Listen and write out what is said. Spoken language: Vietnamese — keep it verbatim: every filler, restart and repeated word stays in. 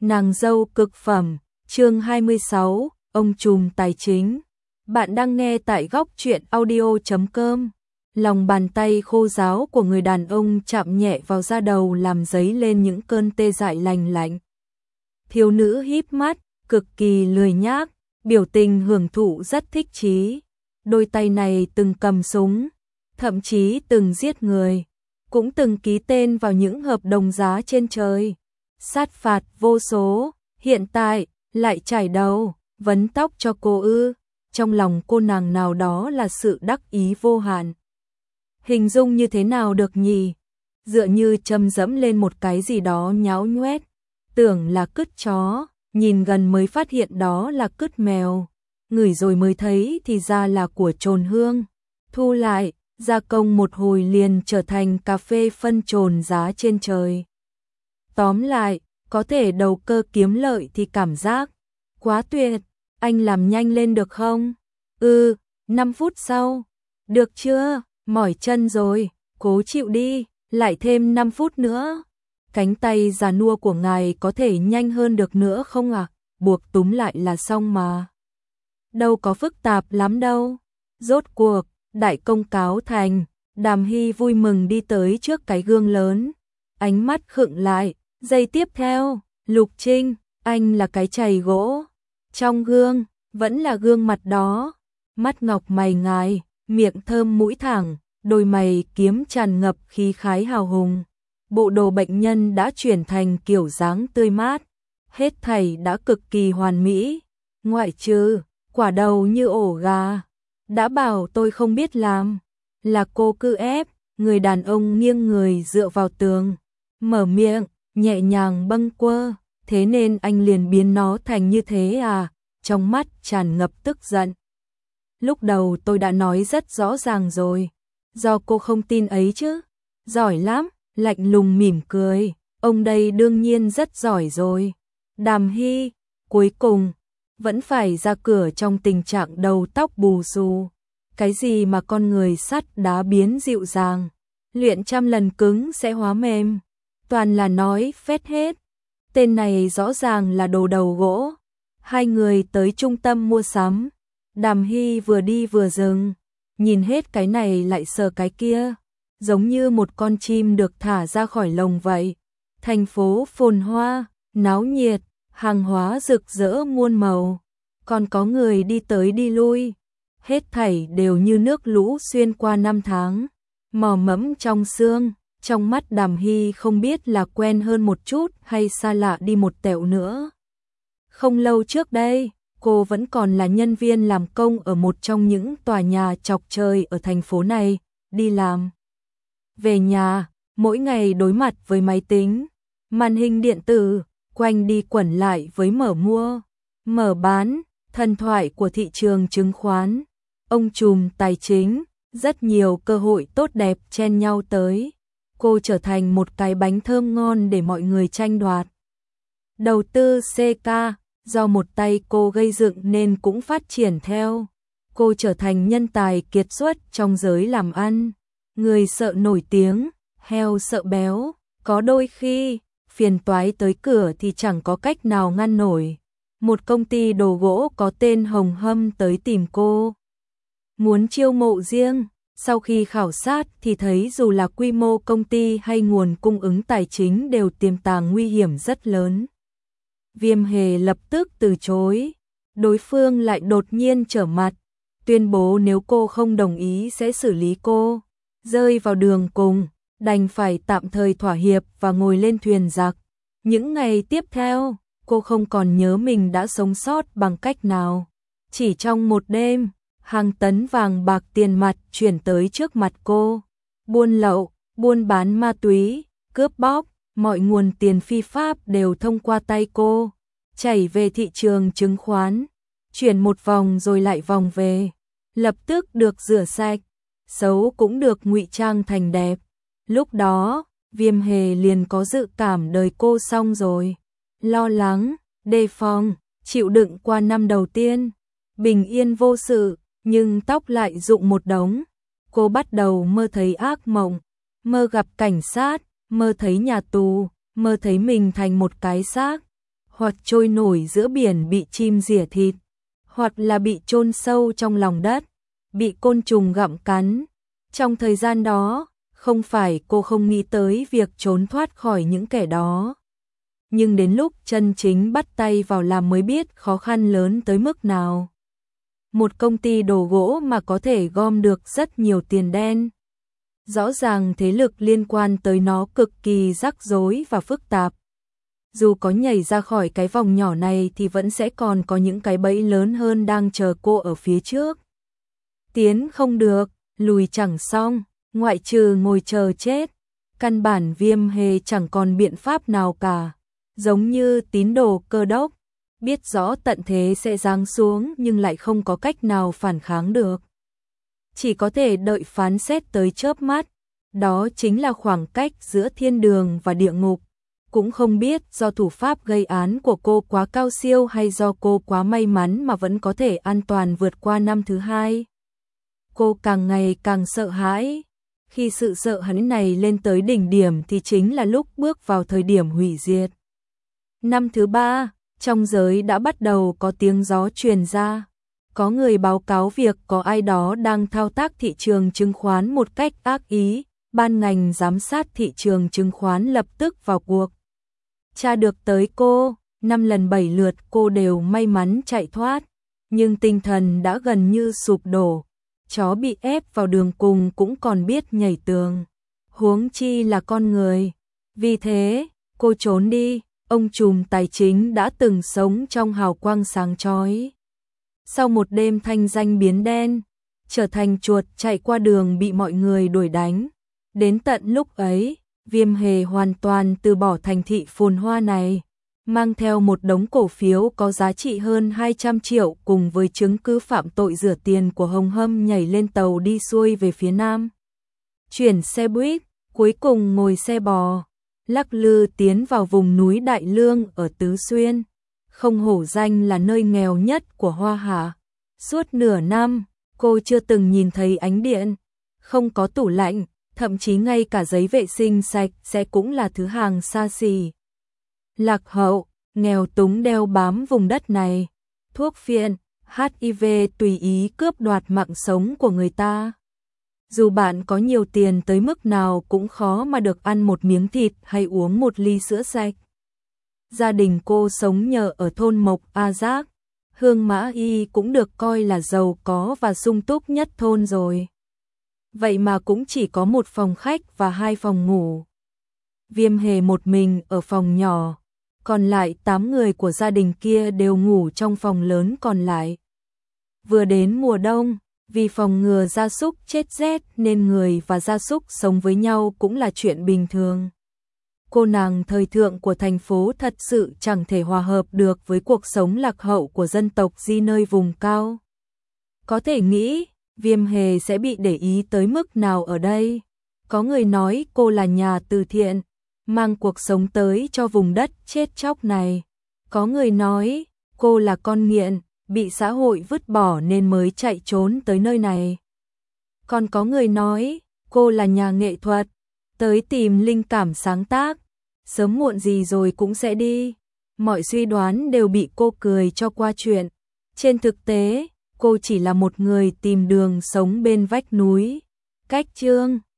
Nàng dâu cực phẩm, chương hai mươi sáu, ông trùm tài chính. Bạn đang nghe tại góc truyện audio chấm com. Lòng bàn tay khô ráo của người đàn ông chạm nhẹ vào da đầu làm dấy lên những cơn tê dại lành lạnh. Thiếu nữ híp mắt, cực kỳ lười nhác, biểu tình hưởng thụ rất thích chí. Đôi tay này từng cầm súng, thậm chí từng giết người, cũng từng ký tên vào những hợp đồng giá trên trời. Sát phạt vô số, hiện tại lại chải đầu, vấn tóc cho cô ư? Trong lòng cô nàng nào đó là sự đắc ý vô hạn. Hình dung như thế nào được nhỉ? Dựa như châm dẫm lên một cái gì đó nhão nhoét, tưởng là cứt chó, nhìn gần mới phát hiện đó là cứt mèo, ngửi rồi mới thấy thì ra là của trồn hương. Thu lại, gia công một hồi liền trở thành cà phê phân trồn giá trên trời. Tóm lại, có thể đầu cơ kiếm lợi thì cảm giác quá tuyệt. Anh làm nhanh lên được không? Ừ, năm phút sau. Được chưa? Mỏi chân rồi, cố chịu đi, lại thêm năm phút nữa. Cánh tay già nua của ngài có thể nhanh hơn được nữa không ạ? À? Buộc túm lại là xong mà. Đâu có phức tạp lắm đâu. Rốt cuộc, đại công cáo thành, Đàm Hy vui mừng đi tới trước cái gương lớn. Ánh mắt khựng lại, giây tiếp theo, Lục Trinh, anh là cái chày gỗ. Trong gương, vẫn là gương mặt đó. Mắt ngọc mày ngài, miệng thơm mũi thẳng, đôi mày kiếm tràn ngập khí khái hào hùng. Bộ đồ bệnh nhân đã chuyển thành kiểu dáng tươi mát. Hết thảy đã cực kỳ hoàn mỹ. Ngoại trừ, quả đầu như ổ gà. Đã bảo tôi không biết làm. Là cô cứ ép, người đàn ông nghiêng người dựa vào tường. Mở miệng, nhẹ nhàng bâng quơ. Thế nên anh liền biến nó thành như thế à? Trong mắt tràn ngập tức giận. Lúc đầu tôi đã nói rất rõ ràng rồi. Do cô không tin ấy chứ. Giỏi lắm, lạnh lùng mỉm cười. Ông đây đương nhiên rất giỏi rồi. Đàm Hy, cuối cùng, vẫn phải ra cửa trong tình trạng đầu tóc bù xù. Cái gì mà con người sắt đá biến dịu dàng. Luyện trăm lần cứng sẽ hóa mềm. Toàn là nói phét hết. Tên này rõ ràng là đồ đầu gỗ. Hai người tới trung tâm mua sắm. Đàm Hy vừa đi vừa dừng. Nhìn hết cái này lại sờ cái kia. Giống như một con chim được thả ra khỏi lồng vậy. Thành phố phồn hoa, náo nhiệt, hàng hóa rực rỡ muôn màu. Còn có người đi tới đi lui. Hết thảy đều như nước lũ xuyên qua năm tháng. Mò mẫm trong xương. Trong mắt Đàm Hy không biết là quen hơn một chút hay xa lạ đi một tẹo nữa. Không lâu trước đây, cô vẫn còn là nhân viên làm công ở một trong những tòa nhà chọc trời ở thành phố này, đi làm. Về nhà, mỗi ngày đối mặt với máy tính, màn hình điện tử, quanh đi quẩn lại với mở mua, mở bán, thần thoại của thị trường chứng khoán, ông trùm tài chính, rất nhiều cơ hội tốt đẹp chen nhau tới. Cô trở thành một cái bánh thơm ngon để mọi người tranh đoạt. Đầu tư xê ca, do một tay cô gây dựng nên cũng phát triển theo. Cô trở thành nhân tài kiệt xuất trong giới làm ăn. Người sợ nổi tiếng, heo sợ béo, có đôi khi, phiền toái tới cửa thì chẳng có cách nào ngăn nổi. Một công ty đồ gỗ có tên Hồng Hâm tới tìm cô. Muốn chiêu mộ riêng. Sau khi khảo sát thì thấy dù là quy mô công ty hay nguồn cung ứng tài chính đều tiềm tàng nguy hiểm rất lớn. Viêm Hề lập tức từ chối. Đối phương lại đột nhiên trở mặt, tuyên bố nếu cô không đồng ý sẽ xử lý cô. Rơi vào đường cùng, đành phải tạm thời thỏa hiệp và ngồi lên thuyền giặc. Những ngày tiếp theo, cô không còn nhớ mình đã sống sót bằng cách nào. Chỉ trong một đêm, hàng tấn vàng bạc tiền mặt chuyển tới trước mặt cô. Buôn lậu, buôn bán ma túy, cướp bóc, mọi nguồn tiền phi pháp đều thông qua tay cô, chảy về thị trường chứng khoán, chuyển một vòng rồi lại vòng về, lập tức được rửa sạch, xấu cũng được ngụy trang thành đẹp. Lúc đó, Viêm Hề liền có dự cảm đời cô xong rồi. Lo lắng, đề phòng, chịu đựng qua năm đầu tiên, bình yên vô sự. Nhưng tóc lại rụng một đống. Cô bắt đầu mơ thấy ác mộng, mơ gặp cảnh sát, mơ thấy nhà tù, mơ thấy mình thành một cái xác. hoặc trôi nổi giữa biển bị chim rỉa thịt, hoặc là bị chôn sâu trong lòng đất, bị côn trùng gặm cắn. Trong thời gian đó, không phải cô không nghĩ tới việc trốn thoát khỏi những kẻ đó. Nhưng đến lúc chân chính bắt tay vào làm mới biết khó khăn lớn tới mức nào. Một công ty đồ gỗ mà có thể gom được rất nhiều tiền đen. Rõ ràng thế lực liên quan tới nó cực kỳ rắc rối và phức tạp. Dù có nhảy ra khỏi cái vòng nhỏ này thì vẫn sẽ còn có những cái bẫy lớn hơn đang chờ cô ở phía trước. Tiến không được, lùi chẳng xong, ngoại trừ ngồi chờ chết. Căn bản Viêm Hề chẳng còn biện pháp nào cả. Giống như tín đồ Cơ Đốc, biết rõ tận thế sẽ giáng xuống nhưng lại không có cách nào phản kháng được. Chỉ có thể đợi phán xét tới chớp mắt. Đó chính là khoảng cách giữa thiên đường và địa ngục. Cũng không biết do thủ pháp gây án của cô quá cao siêu hay do cô quá may mắn mà vẫn có thể an toàn vượt qua năm thứ hai. Cô càng ngày càng sợ hãi. Khi sự sợ hãi này lên tới đỉnh điểm thì chính là lúc bước vào thời điểm hủy diệt. Năm thứ ba, trong giới đã bắt đầu có tiếng gió truyền ra. Có người báo cáo việc có ai đó đang thao tác thị trường chứng khoán một cách ác ý. Ban ngành giám sát thị trường chứng khoán lập tức vào cuộc. Tra được tới cô, năm lần bảy lượt cô đều may mắn chạy thoát. Nhưng tinh thần đã gần như sụp đổ. Chó bị ép vào đường cùng cũng còn biết nhảy tường. Huống chi là con người. Vì thế, cô trốn đi. Ông trùm tài chính đã từng sống trong hào quang sáng chói. Sau một đêm thanh danh biến đen, trở thành chuột chạy qua đường bị mọi người đuổi đánh. Đến tận lúc ấy, Viêm Hề hoàn toàn từ bỏ thành thị phồn hoa này, mang theo một đống cổ phiếu có giá trị hơn hai trăm triệu cùng với chứng cứ phạm tội rửa tiền của Hồng Hâm nhảy lên tàu đi xuôi về phía nam. Chuyển xe buýt, cuối cùng ngồi xe bò, lắc lư tiến vào vùng núi Đại Lương ở Tứ Xuyên, không hổ danh là nơi nghèo nhất của Hoa Hạ. Suốt nửa năm, cô chưa từng nhìn thấy ánh điện, không có tủ lạnh, thậm chí ngay cả giấy vệ sinh sạch sẽ cũng là thứ hàng xa xỉ. Lạc hậu, nghèo túng đeo bám vùng đất này, thuốc phiện, hát i vê tùy ý cướp đoạt mạng sống của người ta. Dù bạn có nhiều tiền tới mức nào cũng khó mà được ăn một miếng thịt hay uống một ly sữa sạch. Gia đình cô sống nhờ ở thôn Mộc A Giác, Hương Mã Y cũng được coi là giàu có và sung túc nhất thôn rồi. Vậy mà cũng chỉ có một phòng khách và hai phòng ngủ. Viêm Hề một mình ở phòng nhỏ, còn lại tám người của gia đình kia đều ngủ trong phòng lớn còn lại. Vừa đến mùa đông, vì phòng ngừa gia súc chết rét nên người và gia súc sống với nhau cũng là chuyện bình thường. Cô nàng thời thượng của thành phố thật sự chẳng thể hòa hợp được với cuộc sống lạc hậu của dân tộc Di nơi vùng cao. Có thể nghĩ, Viêm Hề sẽ bị để ý tới mức nào ở đây. Có người nói cô là nhà từ thiện, mang cuộc sống tới cho vùng đất chết chóc này. Có người nói cô là con nghiện, bị xã hội vứt bỏ nên mới chạy trốn tới nơi này. Còn có người nói cô là nhà nghệ thuật, tới tìm linh cảm sáng tác, sớm muộn gì rồi cũng sẽ đi. Mọi suy đoán đều bị cô cười cho qua chuyện. Trên thực tế, cô chỉ là một người tìm đường sống bên vách núi. Cách chương